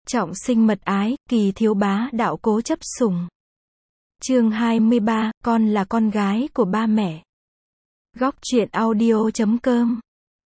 Trọng sinh mật ái, kỳ thiếu bá đạo cố chấp sủng. Chương 23, con là con gái của ba mẹ. Góc truyện audio.com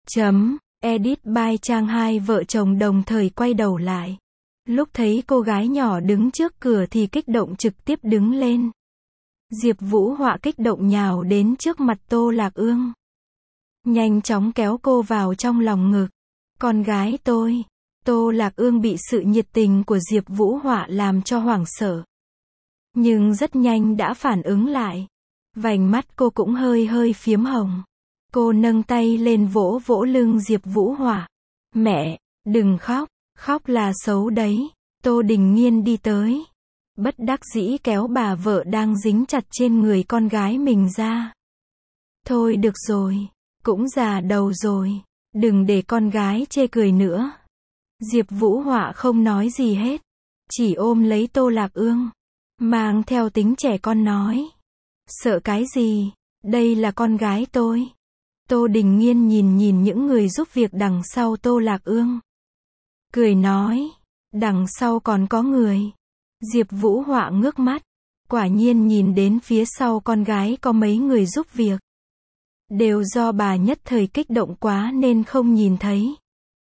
Edit by Trang. Hai vợ chồng đồng thời quay đầu lại. Lúc thấy cô gái nhỏ đứng trước cửa thì kích động trực tiếp đứng lên. Diệp Vũ Họa kích động nhào đến trước mặt Tô Lạc Ương. Nhanh chóng kéo cô vào trong lòng ngực. Con gái tôi. Tô Lạc Ương bị sự nhiệt tình của Diệp Vũ Họa làm cho hoảng sợ. Nhưng rất nhanh đã phản ứng lại. Vành mắt cô cũng hơi hơi phiếm hồng. Cô nâng tay lên vỗ vỗ lưng Diệp Vũ Họa. Mẹ, đừng khóc, khóc là xấu đấy. Tô Đình Nghiên đi tới. Bất đắc dĩ kéo bà vợ đang dính chặt trên người con gái mình ra. Thôi được rồi, cũng già đầu rồi, đừng để con gái chê cười nữa. Diệp Vũ Họa không nói gì hết, chỉ ôm lấy Tô Lạc Ương, mang theo tính trẻ con nói. Sợ cái gì, đây là con gái tôi. Tô Đình Nghiên nhìn những người giúp việc đằng sau Tô Lạc Ương. Cười nói, đằng sau còn có người. Diệp Vũ Họa ngước mắt, quả nhiên nhìn đến phía sau con gái có mấy người giúp việc. Đều do bà nhất thời kích động quá nên không nhìn thấy.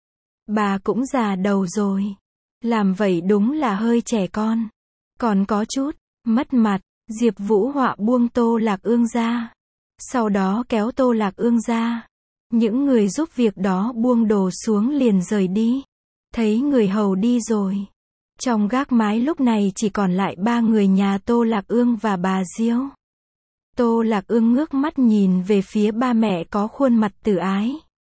Bà cũng già đầu rồi. Làm vậy đúng là hơi trẻ con. Còn có chút mất mặt. Diệp Vũ Họa buông Tô Lạc Ương ra. Sau đó kéo Tô Lạc Ương ra. Những người giúp việc đó buông đồ xuống liền rời đi. Thấy người hầu đi rồi. Trong gác mái lúc này chỉ còn lại ba người nhà Tô Lạc Ương và bà Diêu. Tô Lạc Ương ngước mắt nhìn về phía ba mẹ có khuôn mặt từ ái.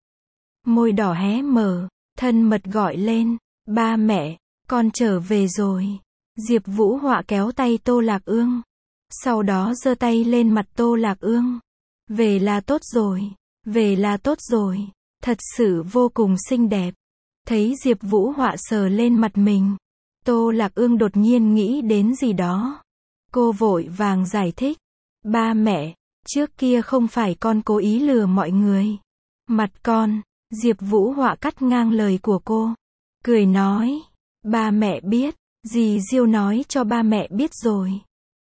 Môi đỏ hé mở, thân mật gọi lên, ba mẹ, con trở về rồi. Diệp Vũ Họa kéo tay Tô Lạc Ương. Sau đó giơ tay lên mặt Tô Lạc Ương. Về là tốt rồi, về là tốt rồi, thật sự vô cùng xinh đẹp. Thấy Diệp Vũ Họa sờ lên mặt mình. Tô Lạc Ương đột nhiên nghĩ đến gì đó. Cô vội vàng giải thích. Ba mẹ, trước kia không phải con cố ý lừa mọi người. Mặt con, Diệp Vũ Họa cắt ngang lời của cô. Cười nói, ba mẹ biết, dì Diêu nói cho ba mẹ biết rồi.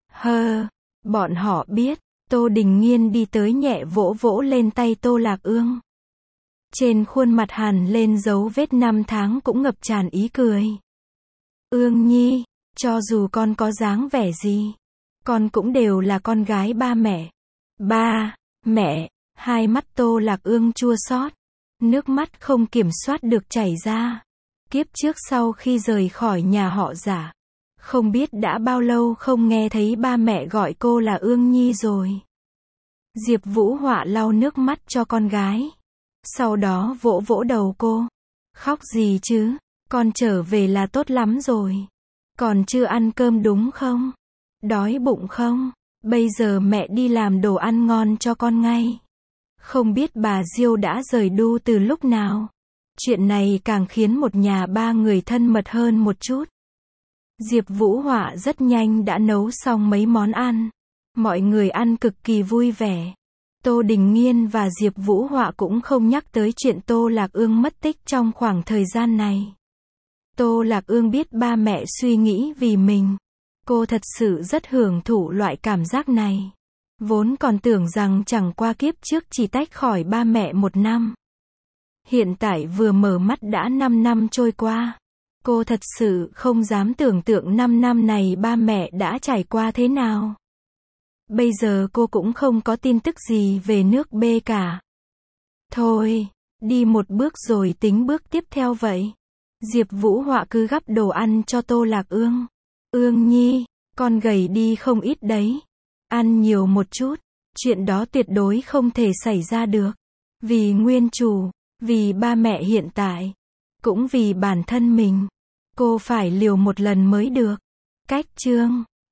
Bọn họ biết. Tô Đình Nghiên đi tới nhẹ vỗ vỗ lên tay Tô Lạc Ương. Trên khuôn mặt hằn lên dấu vết năm tháng cũng ngập tràn ý cười. Ương Nhi, cho dù con có dáng vẻ gì, con cũng đều là con gái ba mẹ. Ba, mẹ, hai mắt Tô Lạc Ương chua xót, nước mắt không kiểm soát được chảy ra. Kiếp trước sau khi rời khỏi nhà họ Giả, không biết đã bao lâu không nghe thấy ba mẹ gọi cô là Ương Nhi rồi. Diệp Vũ Họa lau nước mắt cho con gái. Sau đó vỗ vỗ đầu cô. Khóc gì chứ, con trở về là tốt lắm rồi. Còn chưa ăn cơm đúng không? Đói bụng không? Bây giờ mẹ đi làm đồ ăn ngon cho con ngay. Không biết bà Diêu đã rời Đu từ lúc nào. Chuyện này càng khiến một nhà ba người thân mật hơn một chút. Diệp Vũ Họa rất nhanh đã nấu xong mấy món ăn. Mọi người ăn cực kỳ vui vẻ. Tô Đình Nghiên và Diệp Vũ Họa cũng không nhắc tới chuyện Tô Lạc Ương mất tích trong khoảng thời gian này. Tô Lạc Ương biết ba mẹ suy nghĩ vì mình. Cô thật sự rất hưởng thụ loại cảm giác này. Vốn còn tưởng rằng chẳng qua kiếp trước chỉ tách khỏi ba mẹ 1 năm. Hiện tại vừa mở mắt đã 5 năm trôi qua. Cô thật sự không dám tưởng tượng 5 năm này ba mẹ đã trải qua thế nào. Bây giờ cô cũng không có tin tức gì về nước B cả. Thôi, đi một bước rồi tính bước tiếp theo vậy. Diệp Vũ Họa cứ gắp đồ ăn cho Tô Lạc Ương. Ương Nhi, con gầy đi không ít đấy. Ăn nhiều một chút. Chuyện đó tuyệt đối không thể xảy ra được. Vì nguyên chủ, vì ba mẹ hiện tại, cũng vì bản thân mình. Cô phải liều một lần mới được. Cách chương